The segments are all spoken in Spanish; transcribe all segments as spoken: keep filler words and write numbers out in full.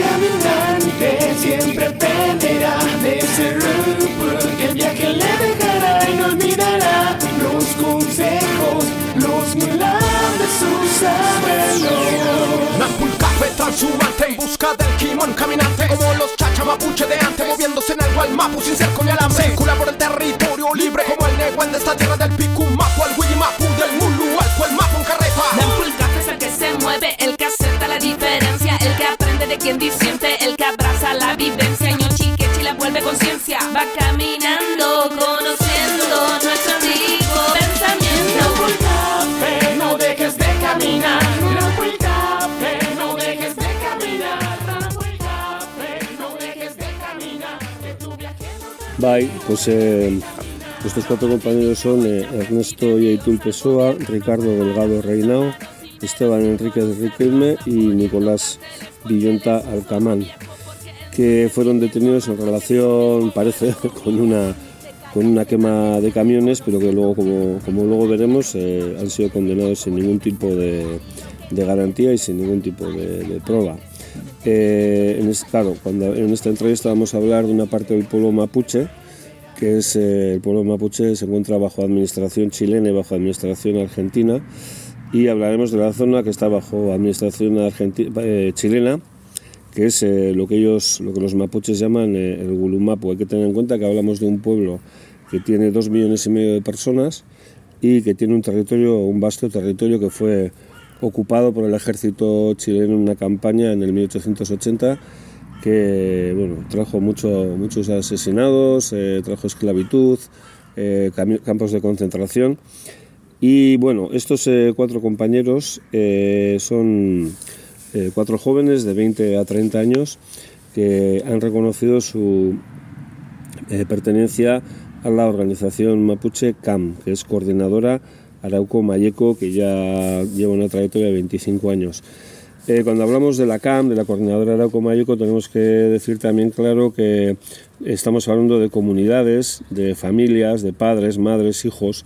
caminante siempre aprenderá de ese rumbo que el viaje le dejará y no olvidará los consejos, los milagros de sus abuelos. Nampul café transhumante en busca del kimón caminante, como los chacha mapuche de antes, moviéndose en el Gualmapu sin cerco ni alambre. Circula por el territorio libre como el Nehuel de esta tierra del Picumapu, al Wiyimapu, del Mulu, al Cuelmapu en carreta. Nampul café es el que se mueve, el que acepta la diferencia, el que aprende de quien disiente, el que abraza la vivencia. Ñochi que chila vuelve conciencia, va caminando, conociendo nuestro antiguo pensamiento. Nampul café, no dejes de caminar. Nampul café, no dejes de caminar. Nampul café, no dejes de caminar. Que tu viaje no... Bye, pues eh, estos cuatro compañeros son eh, Ernesto Yaitul Pessoa, Ricardo Delgado Reinao, Esteban Enríquez Riquelme y Nicolás Villonta Alcamán, que fueron detenidos en relación, parece, con una, con una quema de camiones, pero que luego, como, como luego veremos, eh, han sido condenados sin ningún tipo de, de garantía y sin ningún tipo de, de prueba. Eh, en este, claro, cuando en esta entrevista vamos a hablar de una parte del pueblo mapuche, que es eh, el pueblo mapuche se encuentra bajo administración chilena y bajo administración argentina, y hablaremos de la zona que está bajo administración argentina, eh, chilena, que es eh, lo que ellos, lo que los mapuches llaman eh, el Gulumapu. Hay que tener en cuenta que hablamos de un pueblo que tiene dos millones y medio de personas y que tiene un territorio, un vasto territorio que fue ocupado por el ejército chileno en una campaña en el mil ochocientos ochenta que bueno, trajo mucho, muchos asesinados, eh, trajo esclavitud, eh, campos de concentración. Y bueno, estos eh, cuatro compañeros eh, son eh, cuatro jóvenes de veinte a treinta años que han reconocido su eh, pertenencia a la organización mapuche C A M, que es Coordinadora Arauco Mayeco, que ya lleva una trayectoria de veinticinco años. Eh, cuando hablamos de la C A M, de la Coordinadora Arauco Mayeco, tenemos que decir también claro que estamos hablando de comunidades, de familias, de padres, madres, hijos,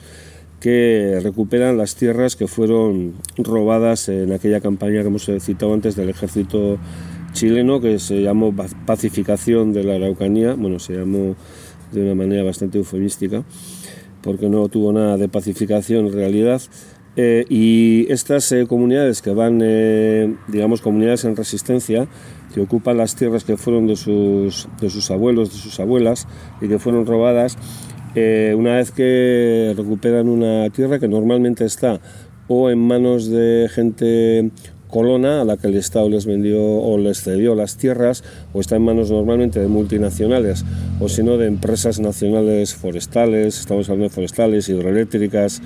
que recuperan las tierras que fueron robadas en aquella campaña que hemos citado antes del ejército chileno, que se llamó pacificación de la Araucanía. Bueno, se llamó de una manera bastante eufemística, porque no tuvo nada de pacificación en realidad. Eh, y estas eh, comunidades que van, eh, digamos, comunidades en resistencia, que ocupan las tierras que fueron de sus, de sus abuelos, de sus abuelas, y que fueron robadas, Eh, una vez que recuperan una tierra que normalmente está o en manos de gente colona a la que el Estado les vendió o les cedió las tierras, o está en manos normalmente de multinacionales, o si no de empresas nacionales forestales, estamos hablando de forestales, hidroeléctricas,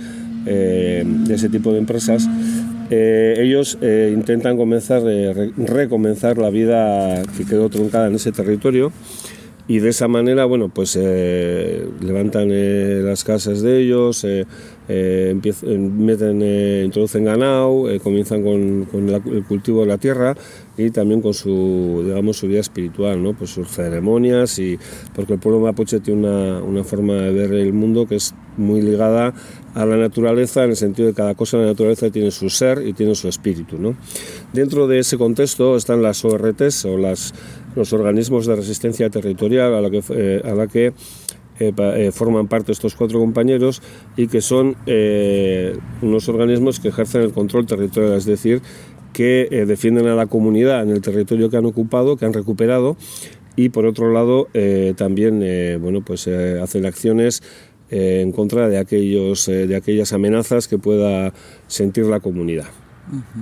eh, de ese tipo de empresas. Eh, ellos eh, intentan comenzar, eh, re- recomenzar la vida que quedó truncada en ese territorio. Y de esa manera, bueno, pues eh, levantan eh, las casas de ellos, eh, eh, empiezan, meten, eh, introducen ganado, eh, comienzan con, con la, el cultivo de la tierra y también con su, digamos, su vida espiritual, ¿no? Pues sus ceremonias, y porque el pueblo mapuche tiene una, una forma de ver el mundo que es muy ligada a la naturaleza, en el sentido de que cada cosa de la naturaleza tiene su ser y tiene su espíritu, ¿no? Dentro de ese contexto están las O R Tes, o las, los organismos de resistencia territorial, a la que, eh, a la que eh, eh, forman parte estos cuatro compañeros, y que son eh, unos organismos que ejercen el control territorial, es decir, que eh, defienden a la comunidad en el territorio que han ocupado, que han recuperado, y por otro lado eh, también eh, bueno, pues, eh, hacen acciones eh, en contra de, aquellos, eh, de aquellas amenazas que pueda sentir la comunidad. Uh-huh.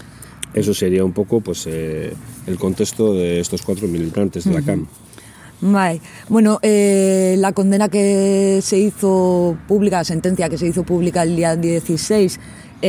Eso sería un poco pues, eh, el contexto de estos cuatro militantes de la C A M. Vale. Bueno, eh, la condena que se hizo pública, la sentencia que se hizo pública el día dieciséis,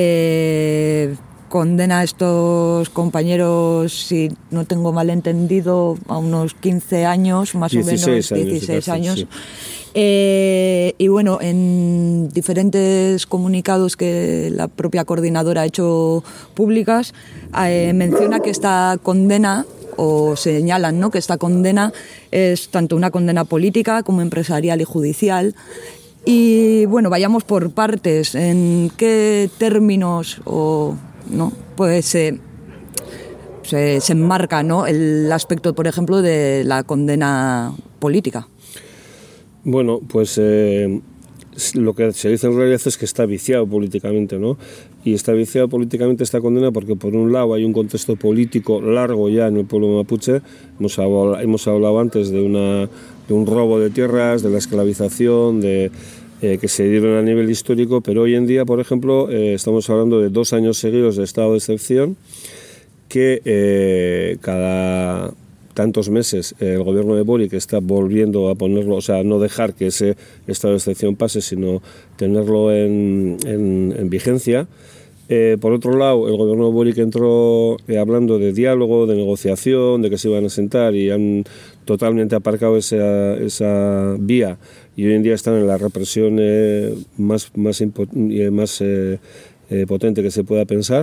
eh, condena a estos compañeros, si no tengo mal entendido, a unos quince años, más o menos, dieciséis años. Sí. Eh, y bueno, en diferentes comunicados que la propia coordinadora ha hecho públicas, eh, menciona que esta condena, o señalan, ¿no?, que esta condena es tanto una condena política como empresarial y judicial. Y bueno, vayamos por partes. ¿En qué términos o no? Pues eh, se, se enmarca, ¿no?, el aspecto, por ejemplo, de la condena política. Bueno, pues eh, lo que se dice en realidad es que está viciado políticamente, ¿no? Y está viciado políticamente esta condena porque, por un lado, hay un contexto político largo ya en el pueblo mapuche. Hemos hablado, hemos hablado antes de, una, de un robo de tierras, de la esclavización, de... Eh, que se dieron a nivel histórico, pero hoy en día, por ejemplo, eh, estamos hablando de dos años seguidos de estado de excepción, que eh, cada tantos meses eh, el gobierno de Boric está volviendo a ponerlo, o sea, no dejar que ese estado de excepción pase, sino tenerlo en, en, en vigencia. Eh, por otro lado, el gobierno de Boric entró eh, hablando de diálogo, de negociación, de que se iban a sentar, y han totalmente aparcado esa, esa vía, y hoy en día están en la represión eh, más, más, más eh, eh, potente que se pueda pensar.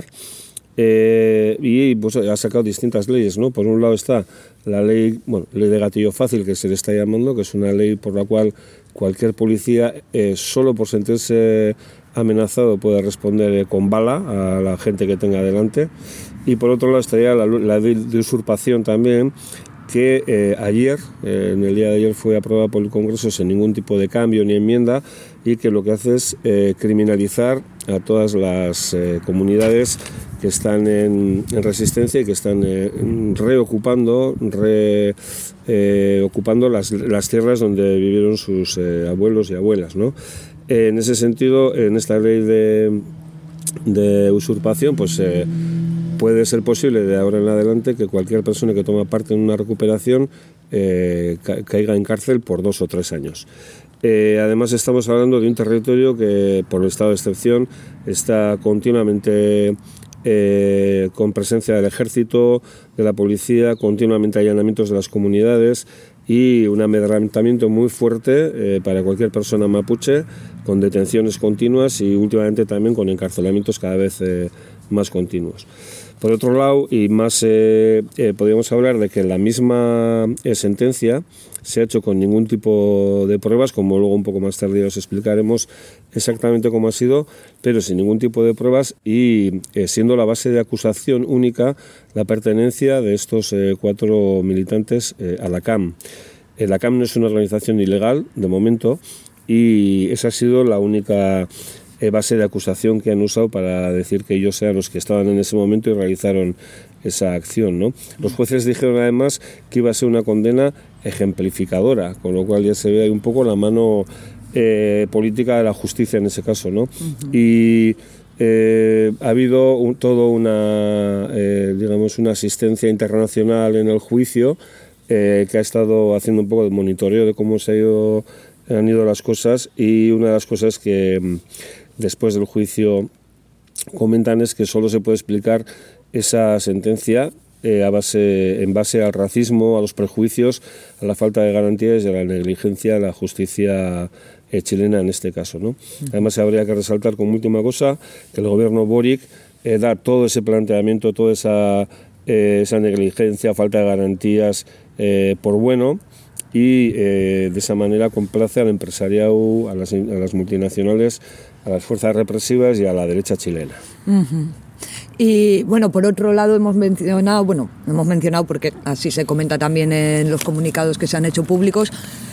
Eh, y pues ha sacado distintas leyes, ¿no? Por un lado está la ley, bueno, ley de gatillo fácil, que se le está llamando, que es una ley por la cual cualquier policía, eh, solo por sentirse amenazado, puede responder eh, con bala a la gente que tenga delante. Y por otro lado estaría la, la ley de usurpación también, que eh, ayer, eh, en el día de ayer, fue aprobada por el Congreso sin ningún tipo de cambio ni enmienda, y que lo que hace es eh, criminalizar a todas las eh, comunidades que están en, en resistencia y que están eh, reocupando, re, eh, ocupando las, las tierras donde vivieron sus eh, abuelos y abuelas, ¿no? Eh, en ese sentido, en esta ley de, de usurpación, pues eh, puede ser posible de ahora en adelante que cualquier persona que toma parte en una recuperación eh, ca- caiga en cárcel por dos o tres años. Eh, además, estamos hablando de un territorio que, por el estado de excepción, está continuamente eh, con presencia del ejército, de la policía, continuamente allanamientos de las comunidades y un amedrentamiento muy fuerte eh, para cualquier persona mapuche, con detenciones continuas y últimamente también con encarcelamientos cada vez eh, más continuos. Por otro lado, y más eh, eh, podríamos hablar de que la misma eh, sentencia se ha hecho con ningún tipo de pruebas, como luego un poco más tarde os explicaremos exactamente cómo ha sido, pero sin ningún tipo de pruebas y eh, siendo la base de acusación única la pertenencia de estos eh, cuatro militantes eh, a la C A M. Eh, la C A M no es una organización ilegal, de momento, y esa ha sido la única eh, base de acusación que han usado para decir que ellos sean los que estaban en ese momento y realizaron esa acción, ¿no? Los jueces dijeron además que iba a ser una condena ejemplificadora, con lo cual ya se ve ahí un poco la mano eh, política de la justicia en ese caso, ¿no? Uh-huh. Y eh, ha habido un, todo una, eh, digamos, una asistencia internacional en el juicio eh, que ha estado haciendo un poco de monitoreo de cómo se ha ido, han ido las cosas, y una de las cosas que después del juicio comentan es que solo se puede explicar esa sentencia eh, a base, en base al racismo, a los prejuicios, a la falta de garantías y a la negligencia de la justicia eh, chilena en este caso, ¿no? Además, habría que resaltar como última cosa que el gobierno Boric eh, da todo ese planteamiento, toda esa, eh, esa negligencia, falta de garantías eh, por bueno, y eh, de esa manera complace al empresariado, a las, a las multinacionales, a las fuerzas represivas y a la derecha chilena. Uh-huh. Y bueno, por otro lado hemos mencionado, bueno, hemos mencionado porque así se comenta también en los comunicados que se han hecho públicos,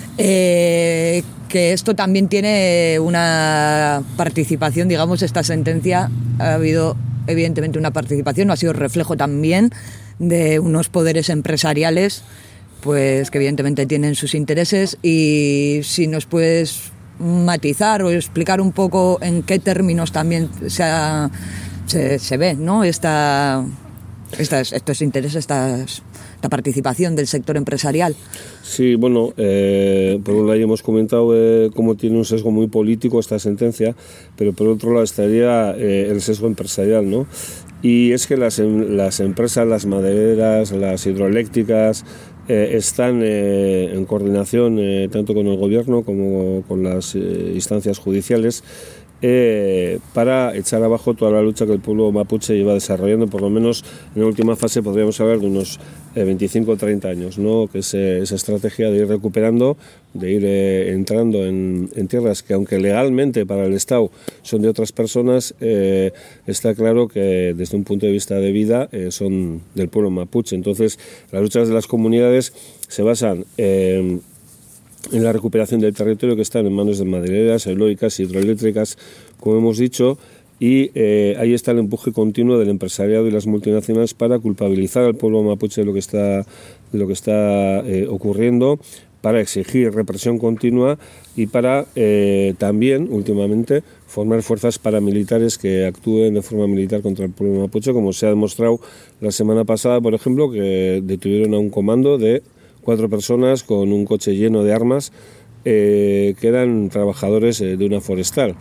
eh, que esto también tiene una participación, digamos, esta sentencia ha habido evidentemente una participación, no ha sido reflejo también de unos poderes empresariales, pues que evidentemente tienen sus intereses, y si nos puedes matizar o explicar un poco en qué términos también se ha Se, se ve, ¿no? Esta, estas, estos intereses, estas, esta participación del sector empresarial. Sí, bueno, eh, por un lado ya hemos comentado eh, cómo tiene un sesgo muy político esta sentencia, pero por otro lado estaría eh, el sesgo empresarial, ¿no? Y es que las, las empresas, las madereras, las hidroeléctricas, eh, están eh, en coordinación eh, tanto con el gobierno como con las eh, instancias judiciales, Eh, para echar abajo toda la lucha que el pueblo mapuche lleva desarrollando. Por lo menos en la última fase podríamos hablar de unos eh, veinticinco o treinta años, ¿no? Que es eh, esa estrategia de ir recuperando, de ir eh, entrando en, en tierras que, aunque legalmente para el Estado son de otras personas, eh, está claro que desde un punto de vista de vida eh, son del pueblo mapuche. Entonces, las luchas de las comunidades se basan eh, en la recuperación del territorio, que están en manos de madereras, eológicas, hidroeléctricas, como hemos dicho, y eh, ahí está el empuje continuo del empresariado y las multinacionales para culpabilizar al pueblo mapuche de lo que está, de lo que está eh, ocurriendo, para exigir represión continua y para eh, también, últimamente, formar fuerzas paramilitares que actúen de forma militar contra el pueblo mapuche, como se ha demostrado la semana pasada, por ejemplo, que detuvieron a un comando de cuatro personas con un coche lleno de armas eh, que eran trabajadores eh, de una forestal.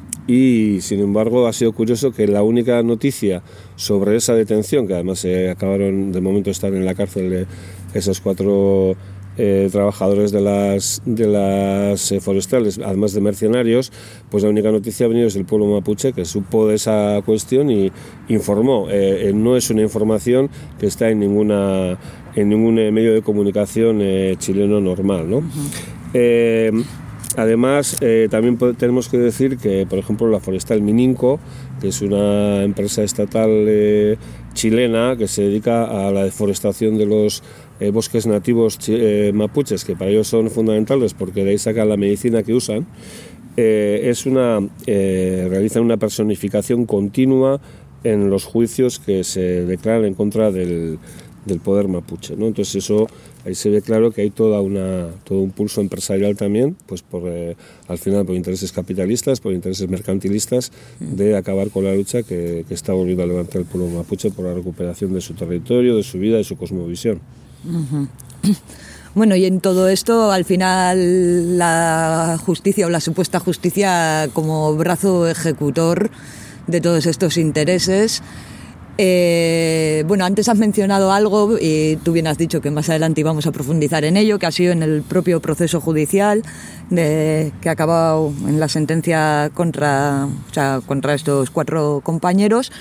Y, sin embargo, ha sido curioso que la única noticia sobre esa detención, que además eh, acabaron, de momento están en la cárcel de esos cuatro eh, trabajadores de las, de las eh, forestales, además de mercenarios, pues la única noticia ha venido desde el pueblo mapuche, que supo de esa cuestión y informó. Eh, eh, no es una información que está en ninguna en ningún eh, medio de comunicación eh, chileno normal, ¿no? Uh-huh. Eh, Además, eh, también tenemos que decir que, por ejemplo, la Forestal Mininco, que es una empresa estatal eh, chilena que se dedica a la deforestación de los eh, bosques nativos eh, mapuches, que para ellos son fundamentales porque de ahí sacan la medicina que usan, eh, es una, eh, realizan una personificación continua en los juicios que se declaran en contra del, del poder mapuche, ¿no? Entonces eso, ahí se ve claro que hay toda una, todo un pulso empresarial también, pues por, eh, al final por intereses capitalistas, por intereses mercantilistas, de acabar con la lucha que, que está volviendo a levantar el pueblo mapuche por la recuperación de su territorio, de su vida, de su cosmovisión. Uh-huh. Bueno, y en todo esto, al final, la justicia o la supuesta justicia como brazo ejecutor de todos estos intereses. Eh, bueno, antes has mencionado algo y tú bien has dicho que más adelante íbamos a profundizar en ello, que ha sido en el propio proceso judicial de, que ha acabado en la sentencia contra, o sea, contra estos cuatro compañeros.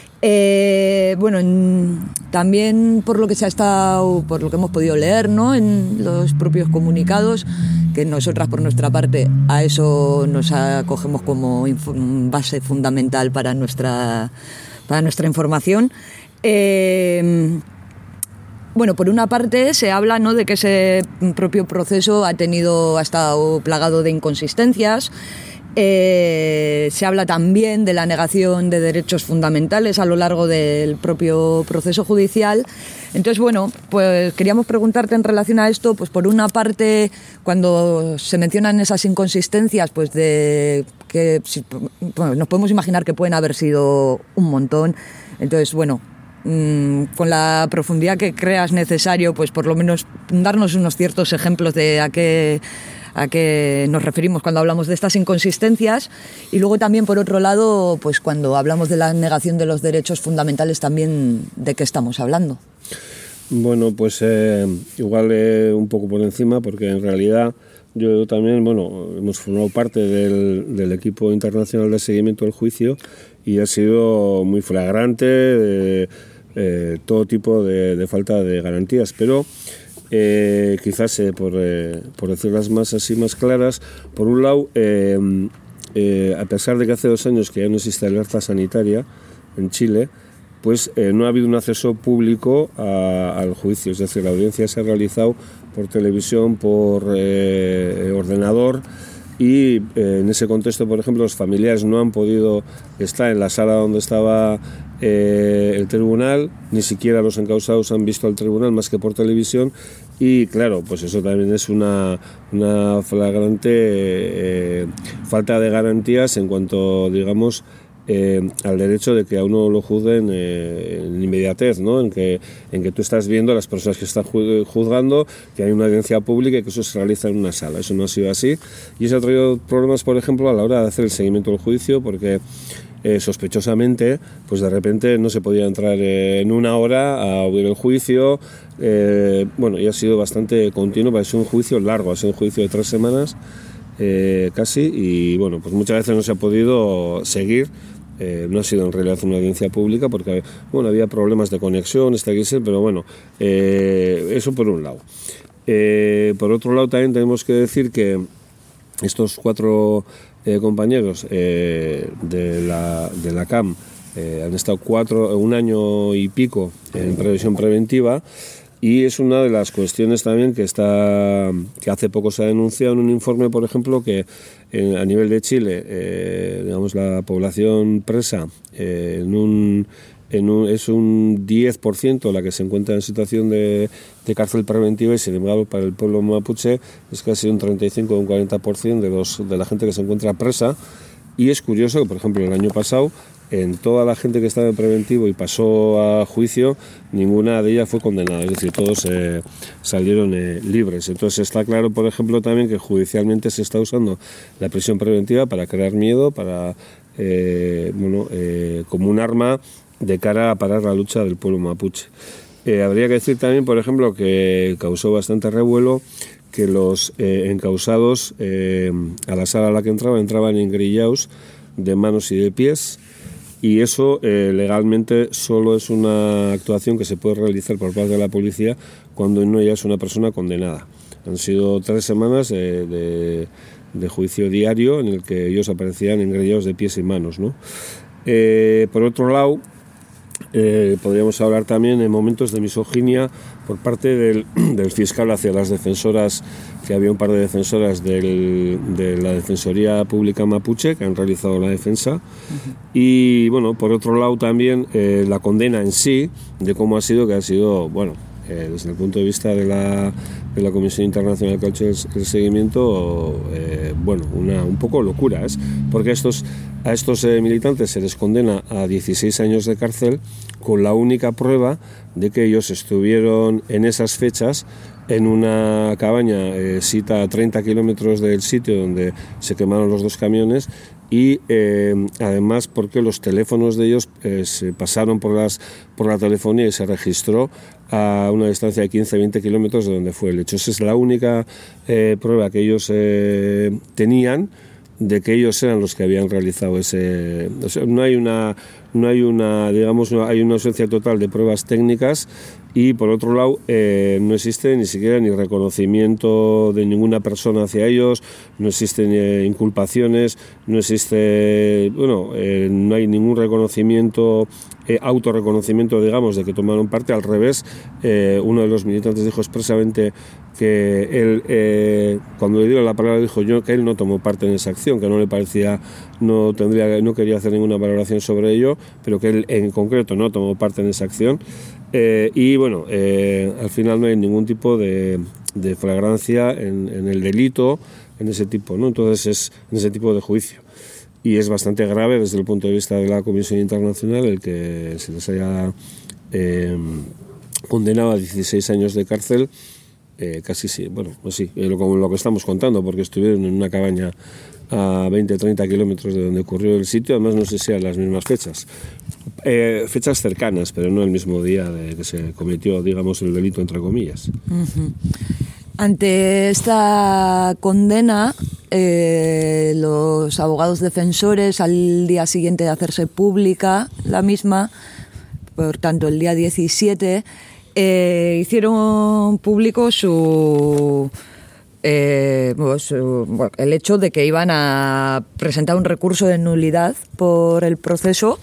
Eh, bueno, en, también por lo que se ha estado, por lo que hemos podido leer, ¿no?, en los propios comunicados, que nosotras por nuestra parte a eso nos acogemos como inf- base fundamental para nuestra para nuestra información. Eh, bueno, por una parte se habla, ¿no?, de que ese propio proceso ha tenido, ha estado plagado de inconsistencias. Eh, se habla también de la negación de derechos fundamentales a lo largo del propio proceso judicial. Entonces, bueno, pues queríamos preguntarte en relación a esto, pues por una parte, cuando se mencionan esas inconsistencias, pues de que bueno, nos podemos imaginar que pueden haber sido un montón. Entonces, bueno, mmm, con la profundidad que creas necesario, pues por lo menos darnos unos ciertos ejemplos de a qué a qué nos referimos cuando hablamos de estas inconsistencias, y luego también, por otro lado, pues cuando hablamos de la negación de los derechos fundamentales, también de qué estamos hablando. Bueno, pues eh, igual eh, un poco por encima, porque en realidad yo también, bueno, hemos formado parte del, del equipo internacional de seguimiento del juicio y ha sido muy flagrante eh, eh, todo tipo de, de falta de garantías, pero Eh, quizás eh, por, eh, por decirlas más así más claras, por un lado, eh, eh, a pesar de que hace dos años que ya no existe alerta sanitaria en Chile, pues eh, no ha habido un acceso público a, al juicio, es decir, la audiencia se ha realizado por televisión, por eh, ordenador, y eh, en ese contexto, por ejemplo, los familiares no han podido estar en la sala donde estaba eh, el tribunal, ni siquiera los encausados han visto al tribunal más que por televisión, y claro, pues eso también es una, una flagrante eh, falta de garantías en cuanto, digamos, Eh, al derecho de que a uno lo juzguen eh, en inmediatez, ¿no? En que, en que tú estás viendo a las personas que están juzgando, que hay una audiencia pública y que eso se realiza en una sala. Eso no ha sido así, y eso ha traído problemas, por ejemplo, a la hora de hacer el seguimiento del juicio, porque eh, sospechosamente, pues de repente no se podía entrar eh, en una hora a oír el juicio. Eh, bueno, y ha sido bastante continuo, ha sido un juicio largo, ha sido un juicio de tres semanas Eh, casi, y bueno, pues muchas veces no se ha podido seguir Eh, no ha sido en realidad una audiencia pública porque bueno, había problemas de conexión, esta crisis, pero bueno, eh, eso por un lado. Eh, por otro lado también tenemos que decir que estos cuatro eh, compañeros eh, de, la, de la C A M eh, han estado cuatro, un año y pico en previsión preventiva. Y es una de las cuestiones también que está que hace poco se ha denunciado en un informe, por ejemplo, que en, a nivel de Chile, eh, digamos, la población presa eh, en un, en un, es un diez por ciento la que se encuentra en situación de, de cárcel preventiva, y sin embargo para el pueblo mapuche es casi un treinta y cinco o un cuarenta por ciento de, los, de la gente que se encuentra presa. Y es curioso que, por ejemplo, el año pasado, en toda la gente que estaba en preventivo y pasó a juicio, ninguna de ellas fue condenada, es decir, todos eh, salieron eh, libres. Entonces está claro, por ejemplo, también que judicialmente se está usando la prisión preventiva para crear miedo, para eh, bueno, eh, como un arma de cara a parar la lucha del pueblo mapuche. Eh, habría que decir también, por ejemplo, que causó bastante revuelo que los eh, encausados eh, a la sala a la que entraban, entraban engrillados de manos y de pies. Y eso eh, legalmente solo es una actuación que se puede realizar por parte de la policía cuando no ya es una persona condenada. Han sido tres semanas eh, de, de juicio diario en el que ellos aparecían engrillados de pies y manos, ¿no? Eh, por otro lado, eh, podríamos hablar también en momentos de misoginia por parte del, del fiscal hacia las defensoras, que había un par de defensoras del, de la Defensoría Pública Mapuche que han realizado la defensa. Uh-huh. Y bueno, por otro lado también eh, la condena en sí, de cómo ha sido, que ha sido, bueno, eh, desde el punto de vista de la, de la Comisión Internacional que ha hecho el, el seguimiento, eh, bueno, una, un poco locura, ¿es? Porque estos, a estos eh, militantes se les condena a dieciséis años de cárcel con la única prueba de que ellos estuvieron en esas fechas en una cabaña eh, cita a treinta kilómetros del sitio donde se quemaron los dos camiones, y eh, además porque los teléfonos de ellos eh, se pasaron por, las, por la telefonía y se registró a una distancia de quince a veinte kilómetros de donde fue el hecho. Esa es la única eh, prueba que ellos eh, tenían de que ellos eran los que habían realizado ese... O sea, no hay una, no hay una, digamos, no hay una ausencia total de pruebas técnicas, y por otro lado eh, no existe ni siquiera ni reconocimiento de ninguna persona hacia ellos, no existen eh, inculpaciones, no existe, bueno, eh, no hay ningún reconocimiento, eh, autorreconocimiento, digamos, de que tomaron parte. Al revés, eh, uno de los militantes dijo expresamente que él, eh, cuando le dio la palabra, dijo yo que él no tomó parte en esa acción, que no le parecía, no tendría, no quería hacer ninguna valoración sobre ello, pero que él en concreto no tomó parte en esa acción. Eh, y bueno, eh, al final no hay ningún tipo de, de flagrancia en, en el delito, en ese tipo, ¿no? Entonces es en ese tipo de juicio. Y es bastante grave desde el punto de vista de la Comisión Internacional el que se les haya eh, condenado a dieciséis años de cárcel. Eh, casi sí, bueno, pues sí, eh, lo, como lo que estamos contando, porque estuvieron en una cabaña a veinte a treinta kilómetros de donde ocurrió el sitio. Además no sé si eran las mismas fechas, eh, fechas cercanas, pero no el mismo día de que se cometió, digamos, el delito, entre comillas. Uh-huh. Ante esta condena, eh, los abogados defensores, al día siguiente de hacerse pública la misma, por tanto el día diecisiete, Eh, hicieron público su, eh, su, bueno, el hecho de que iban a presentar un recurso de nulidad por el proceso,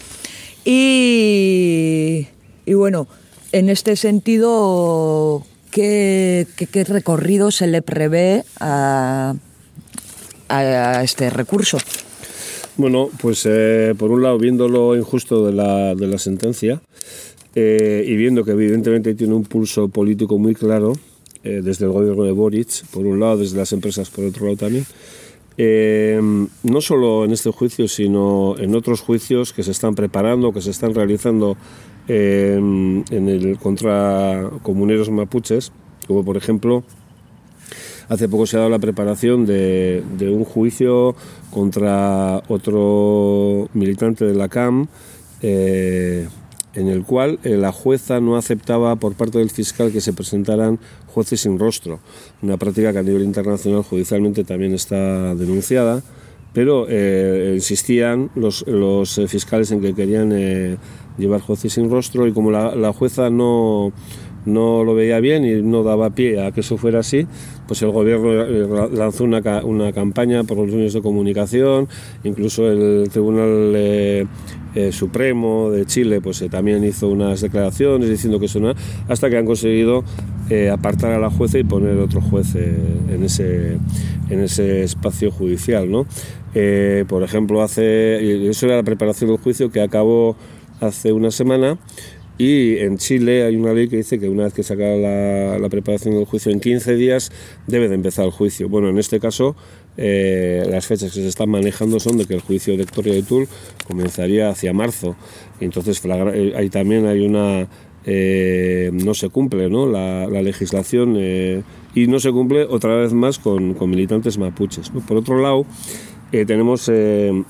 y, y bueno, en este sentido, ¿qué, qué, qué recorrido se le prevé a, a este recurso? Bueno, pues eh, por un lado, viendo lo injusto de la, de la sentencia, Eh, y viendo que evidentemente tiene un pulso político muy claro, eh, desde el gobierno de Boric, por un lado, desde las empresas por otro lado también, eh, no solo en este juicio, sino en otros juicios que se están preparando, que se están realizando eh, en el contra comuneros mapuches, como por ejemplo, hace poco se ha dado la preparación de, de un juicio contra otro militante de la C A M, eh, en el cual eh, la jueza no aceptaba por parte del fiscal que se presentaran jueces sin rostro, una práctica que a nivel internacional judicialmente también está denunciada, pero eh, insistían los, los fiscales en que querían eh, llevar jueces sin rostro, y como la, la jueza no, no lo veía bien y no daba pie a que eso fuera así, pues el gobierno lanzó una, una campaña por los medios de comunicación, incluso el Tribunal eh, eh, Supremo de Chile pues eh, también hizo unas declaraciones diciendo que eso no, hasta que han conseguido eh, apartar a la jueza y poner otro juez eh, en, ese, en ese espacio judicial, ¿no? Eh, por ejemplo, hace, eso era la preparación del juicio que acabó hace una semana. Y en Chile hay una ley que dice que una vez que se acaba la, la preparación del juicio, en quince días debe de empezar el juicio. Bueno, en este caso, eh, las fechas que se están manejando son de que el juicio de Héctor Yaitul comenzaría hacia marzo. Y entonces ahí también hay una... Eh, no se cumple, ¿no? la, la legislación eh, y no se cumple otra vez más con, con militantes mapuches, ¿no? Por otro lado, eh, tenemos eh,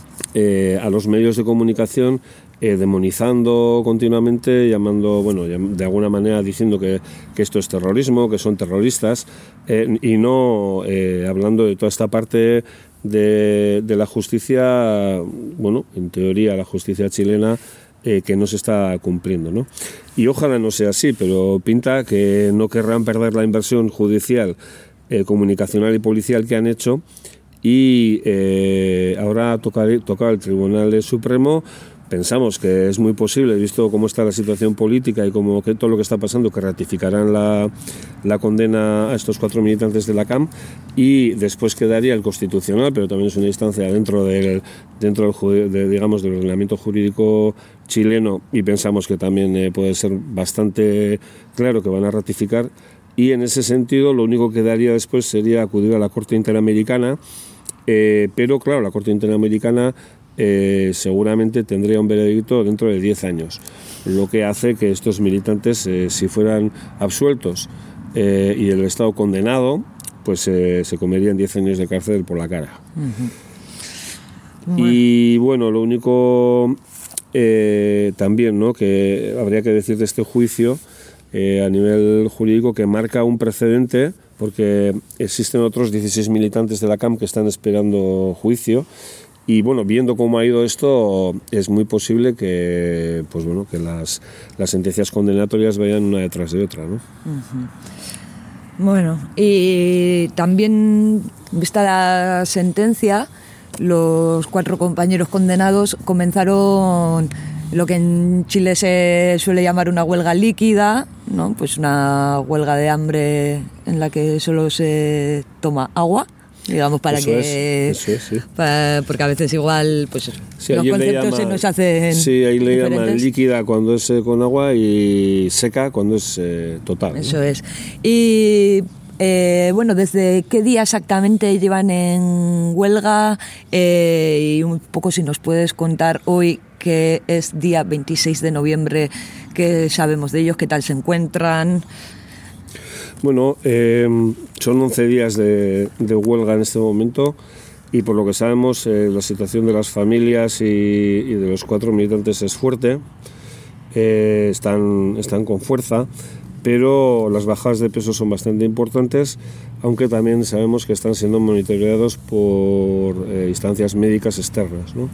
eh, a los medios de comunicación Eh, demonizando continuamente, llamando, bueno, de alguna manera diciendo que, que esto es terrorismo, que son terroristas, eh, y no eh, hablando de toda esta parte de, de la justicia, bueno, en teoría la justicia chilena, eh, que no se está cumpliendo, ¿no? Y ojalá no sea así, pero pinta que no querrán perder la inversión judicial, eh, comunicacional y policial que han hecho, y eh, ahora toca, toca el Tribunal Supremo. Pensamos que es muy posible, visto cómo está la situación política y cómo que todo lo que está pasando, que ratificarán la, la condena a estos cuatro militantes de la C A M, y después quedaría el Constitucional, pero también es una instancia dentro del, dentro del, de, digamos, del ordenamiento jurídico chileno, y pensamos que también eh, puede ser bastante claro que van a ratificar, y en ese sentido lo único que daría después sería acudir a la Corte Interamericana, eh, pero claro, la Corte Interamericana Eh, seguramente tendría un veredicto dentro de diez años, lo que hace que estos militantes, eh, si fueran absueltos eh, y el Estado condenado, pues eh, se comerían diez años de cárcel por la cara. Uh-huh. Bueno. Y bueno, lo único eh, también, ¿no?, que habría que decir de este juicio eh, a nivel jurídico, que marca un precedente, porque existen otros dieciséis militantes de la C A M que están esperando juicio. Y bueno, viendo cómo ha ido esto, es muy posible que, pues bueno, que las, las sentencias condenatorias vayan una detrás de otra, ¿no? Uh-huh. Bueno, y también, vista la sentencia, los cuatro compañeros condenados comenzaron lo que en Chile se suele llamar una huelga líquida, ¿no? Pues una huelga de hambre en la que solo se toma agua, digamos, para eso que es, eso es, sí. para, porque a veces igual pues sí, los conceptos llama, se nos hacen sí, ahí le diferentes. llaman líquida cuando es eh, con agua, y seca cuando es eh, total, ¿no? Eso es. Y eh, bueno, ¿desde qué día exactamente llevan en huelga? Eh, y un poco si nos puedes contar hoy, que es día veintiséis de noviembre, qué sabemos de ellos, qué tal se encuentran. Bueno, eh, son once días de, de huelga en este momento, y por lo que sabemos eh, la situación de las familias y, y de los cuatro militantes es fuerte, eh, están, están con fuerza, pero las bajadas de peso son bastante importantes, aunque también sabemos que están siendo monitoreados por eh, instancias médicas externas, ¿no?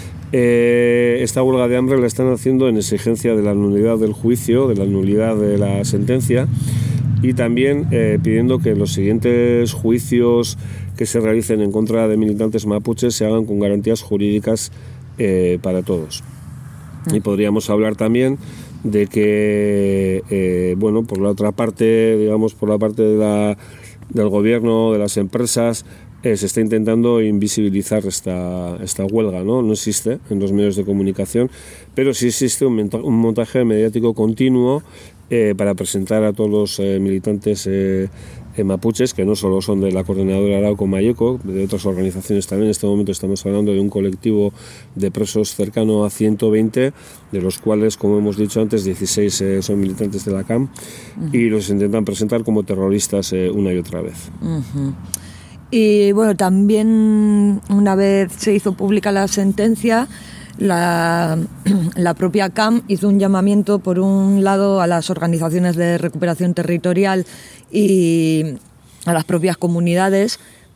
Eh, esta huelga de hambre la están haciendo en exigencia de la nulidad del juicio, de la nulidad de la sentencia, y también eh, pidiendo que los siguientes juicios que se realicen en contra de militantes mapuches se hagan con garantías jurídicas eh, para todos. Y podríamos hablar también de que, eh, bueno, por la otra parte, digamos, por la parte de la, del gobierno, de las empresas, eh, se está intentando invisibilizar esta, esta huelga, ¿no? No existe en los medios de comunicación, pero sí existe un, un montaje mediático continuo eh, para presentar a todos los eh, militantes eh, eh, mapuches, que no solo son de la coordinadora Arauco Mayeco, de otras organizaciones también. En este momento estamos hablando de un colectivo de presos cercano a ciento veinte, de los cuales, como hemos dicho antes, dieciséis eh, son militantes de la C A M, uh-huh. y los intentan presentar como terroristas eh, una y otra vez. Uh-huh. Y bueno, también una vez se hizo pública la sentencia, la, la propia C A M hizo un llamamiento, por un lado, a las organizaciones de recuperación territorial y a las propias comunidades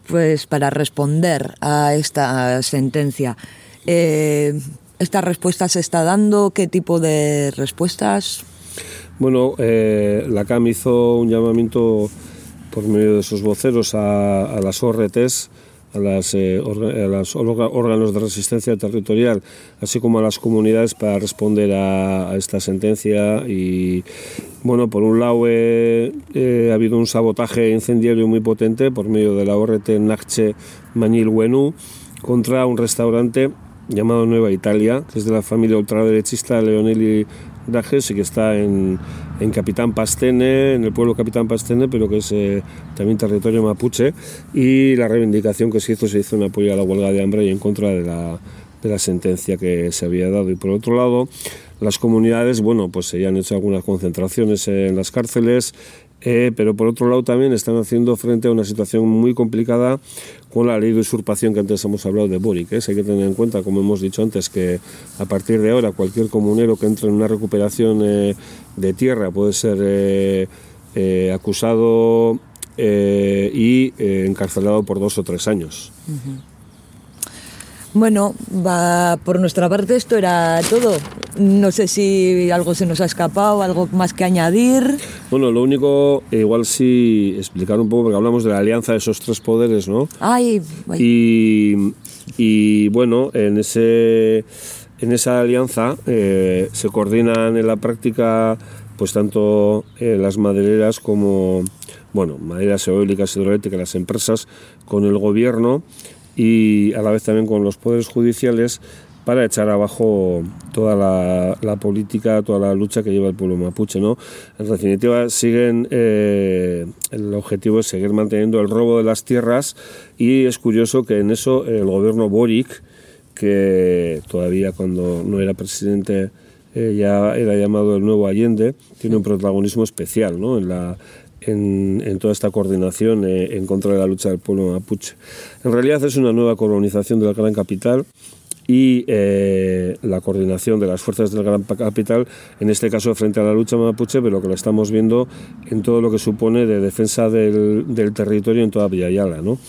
pues para responder a esta sentencia. Eh, ¿Esta respuesta se está dando? ¿Qué tipo de respuestas? Bueno, eh, la C A M hizo un llamamiento por medio de sus voceros a, a las O R Tes, a los eh, órganos de resistencia territorial, así como a las comunidades para responder a, a esta sentencia. Y bueno, por un lado eh, eh, ha habido un sabotaje incendiario muy potente por medio de la O R T Nachtxe Mañil-Huenú contra un restaurante llamado Nueva Italia, que es de la familia ultraderechista Leonelli Dajes y que está en, en Capitán Pastene, en el pueblo Capitán Pastene, pero que es eh, también territorio mapuche. Y la reivindicación que se hizo, se hizo en apoyo a la huelga de hambre y en contra de la, de la sentencia que se había dado. Y por otro lado, las comunidades, bueno, pues se han hecho algunas concentraciones en las cárceles, eh, pero por otro lado también están haciendo frente a una situación muy complicada con la ley de usurpación que antes hemos hablado de Boric. ¿eh? Hay que tener en cuenta, como hemos dicho antes, que a partir de ahora cualquier comunero que entre en una recuperación eh, de tierra puede ser eh, eh, acusado eh, y eh, encarcelado por dos o tres años. Uh-huh. Bueno, va, por nuestra parte esto era todo. No sé si algo se nos ha escapado, algo más que añadir. Bueno, lo único, igual sí explicar un poco, porque hablamos de la alianza de esos tres poderes, ¿no? Ay, ay. Y, y bueno, en ese en esa alianza eh, se coordinan en la práctica pues tanto eh, las madereras como, bueno, madereras eólicas, hidroeléctricas, las empresas, con el gobierno y a la vez también con los poderes judiciales para echar abajo toda la, la política, toda la lucha que lleva el pueblo mapuche, ¿no? En definitiva, siguen, eh, el objetivo es seguir manteniendo el robo de las tierras y es curioso que en eso el gobierno Boric, que todavía cuando no era presidente eh, ya era llamado el nuevo Allende, tiene un protagonismo especial, ¿no? en la En, en toda esta coordinación eh, en contra de la lucha del pueblo mapuche. En realidad es una nueva colonización de la gran capital y eh, la coordinación de las fuerzas de la gran capital, en este caso frente a la lucha mapuche, pero que la estamos viendo en todo lo que supone de defensa del, del territorio en toda Villayala, ¿no?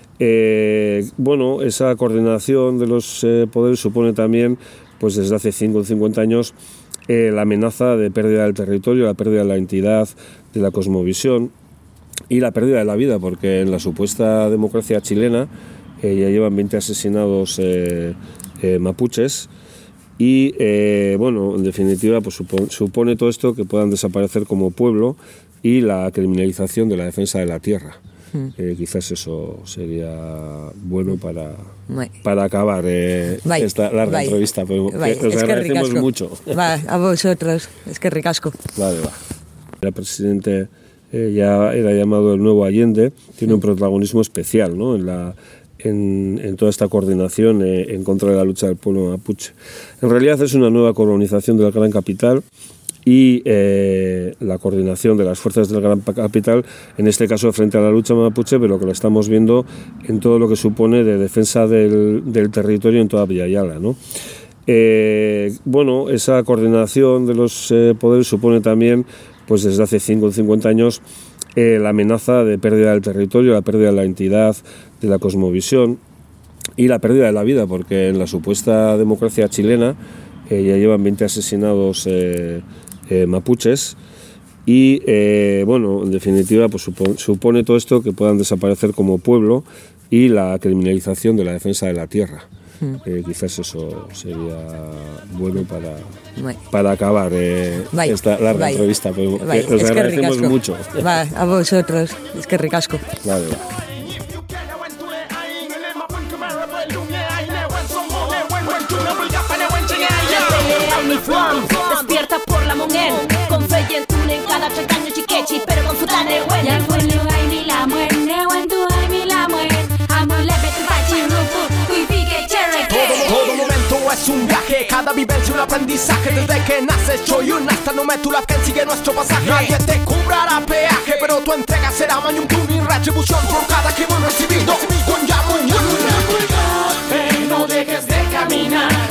Eh, bueno, esa coordinación de los eh, poderes supone también, pues desde hace cincuenta años, Eh, la amenaza de pérdida del territorio, la pérdida de la entidad, de la cosmovisión y la pérdida de la vida, porque en la supuesta democracia chilena eh, ya llevan veinte asesinados eh, eh, mapuches y, eh, bueno, en definitiva, pues supone, supone todo esto que puedan desaparecer como pueblo y la criminalización de la defensa de la tierra. Eh, quizás eso sería bueno para, para acabar eh, Bye. esta larga Bye. entrevista, pero Bye. os es agradecemos que mucho. Va, a vosotros, es que ricasco. Vale, va. El presidente eh, ya era llamado el nuevo Allende, tiene un protagonismo especial, ¿no? en, la, en, en toda esta coordinación eh, en contra de la lucha del pueblo mapuche. En realidad es una nueva colonización de la gran capital y eh, la coordinación de las fuerzas de la gran capital, en este caso frente a la lucha mapuche, pero que la estamos viendo en todo lo que supone de defensa del, del territorio en toda Villayala, ¿no? Eh, bueno, esa coordinación de los eh, poderes supone también, pues desde hace cincuenta años, eh, la amenaza de pérdida del territorio, la pérdida de la entidad, de la cosmovisión y la pérdida de la vida, porque en la supuesta democracia chilena eh, ya llevan veinte asesinados eh, Eh, mapuches y eh, bueno, en definitiva, pues supone, supone todo esto que puedan desaparecer como pueblo y la criminalización de la defensa de la tierra. Mm. Eh, quizás eso sería bueno para, para acabar eh, esta larga Bye. entrevista, pero Bye. os es agradecemos que mucho. Va, a vosotros, es que ricasco. Vale, va. Despierta por la mujer, con fe y en tu en cada pequeño chiquechi, pero con futane huele. Ya fue lo hay mi la muerte, when tu hay mi la muerte. Amo la beta pachi rupu, y pique cherry. Todo, todo momento es un viaje, cada vivencia un aprendizaje. Desde que naces, choyun hasta no me tu la que sigue nuestro pasaje. Nadie te cobrará peaje, pero tu entrega será mañum y retribución por cada que hemos recibido. Con llamo, no dejes de caminar.